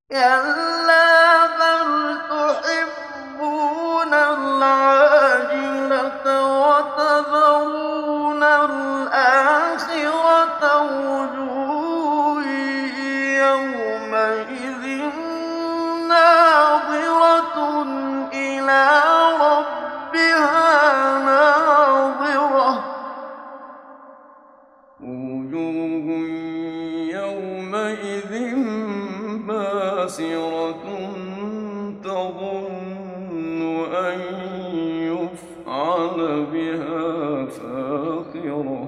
كَلَّا بَلْ تُحِبُّونَ الْعَاجِلَةَ وَتَذَرُونَ الْآخِرَةَ وُجُوهٌ يَوْمَئِذٍ نَّاضِرَةٌ إِلَىٰ رَبِّهَا نَاظِرَةٌ وُجُوهٌ يَوْمَئِذٍ بَاسِرَةٌ تَظُنُّ أَن يُفْعَلَ بِهَا فَاقِرَةٌ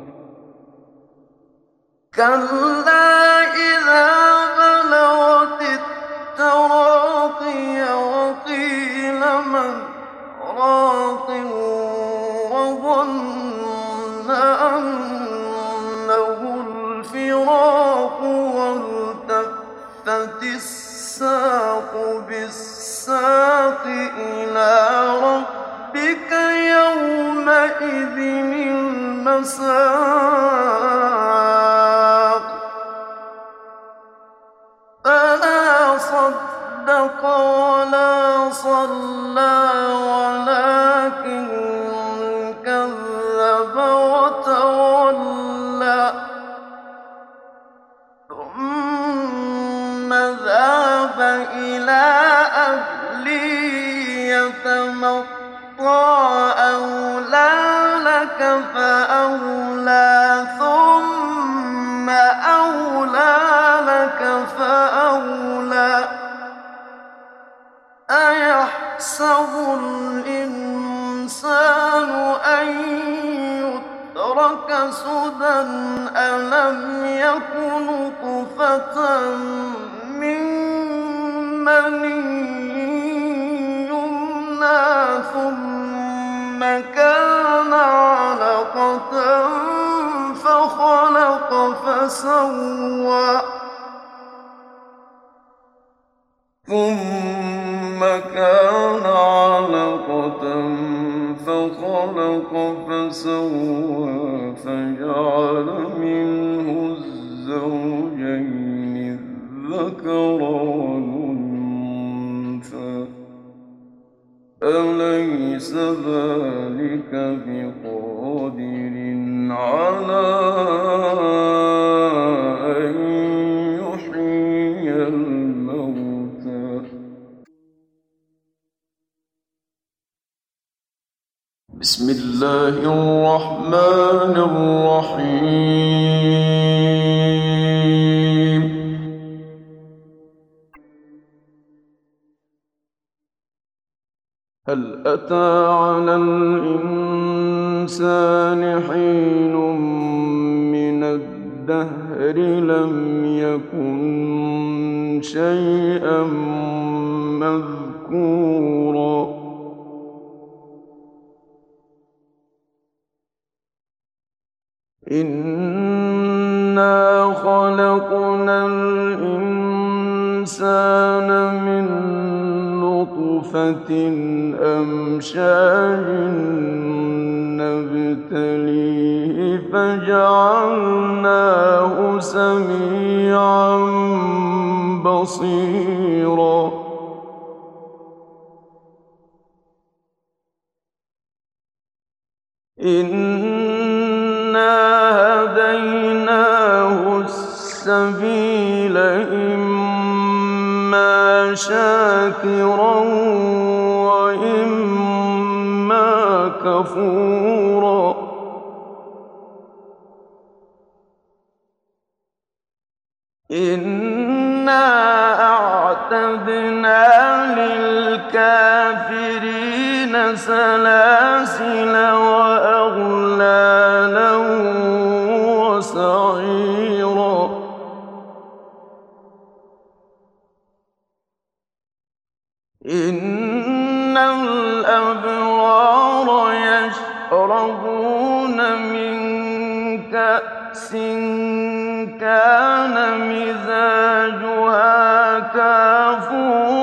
كَلَّا إِذَا بَلَغَتِ التَّرَاقِيَ وَقِيلَ مَنْ ۜ رَاقٍ وَظَنَّ أَنَّهُ الْفِرَاقُ وَالْتَفَّتِ السَّاقُ بِالسَّاقِ إِلَىٰ رَبِّكَ يَوْمَئِذٍ الْمَسَاقُ فَلَا صَدَّقَ وَلَا صَلَّىٰ وَلَٰكِن كَذَّبَ وَتَوَلَّىٰ ثُمَّ ذَهَبَ إِلَىٰ أَهْلِهِ يَتَمَطَّىٰ أَوْلَىٰ لَكَ فَأَوْلَىٰ ثُمَّ أَوْلَىٰ لَكَ فَأَوْلَىٰ أَيَحْسَبُ الْإِنسَانُ أَن يُتْرَكَ سُدًى أَلَمْ يَكُ نُطْفَةً مِّن مَّنِيٍّ يُمْنَىٰ ثُمَّ كَانَ عَلَقَةً فَخَلَقَ فَسَوَّىٰ فَجَعَلَ مِنْهُ الزَّوْجَيْنِ الذَّكَرَ وَالْأُنثَىٰ ۚ أَلَيْسَ ذَٰلِكَ بِقَادِرٍ عَلَىٰ أَن يُحْيِيَ الْمَوْتَىٰ بسم الله الرحمن الرحيم هل أتى على الإنسان حين من الدهر لم يكن شيئا مذكورا إِنَّا خَلَقْنَا الْإِنسَانَ مِن نُّطْفَةٍ أَمْشَاجٍ نَّبْتَلِيهِ فَجَعَلْنَاهُ سَمِيعًا بَصِيرًا إِنَّا هَدَيْنَاهُ السَّبِيلَ إِمَّا شَاكِرًا وَإِمَّا كَفُورًا إِنَّا أَعْتَدْنَا لِلْكَافِرِينَ سَلَاسِلَ وَأَغْلَالًا وَسَعِيرًا إِنَّ الْأَبْرَارَ يَشْرَبُونَ مِن كَأْسٍ كَانَ مِزَاجُهَا كَافُورًا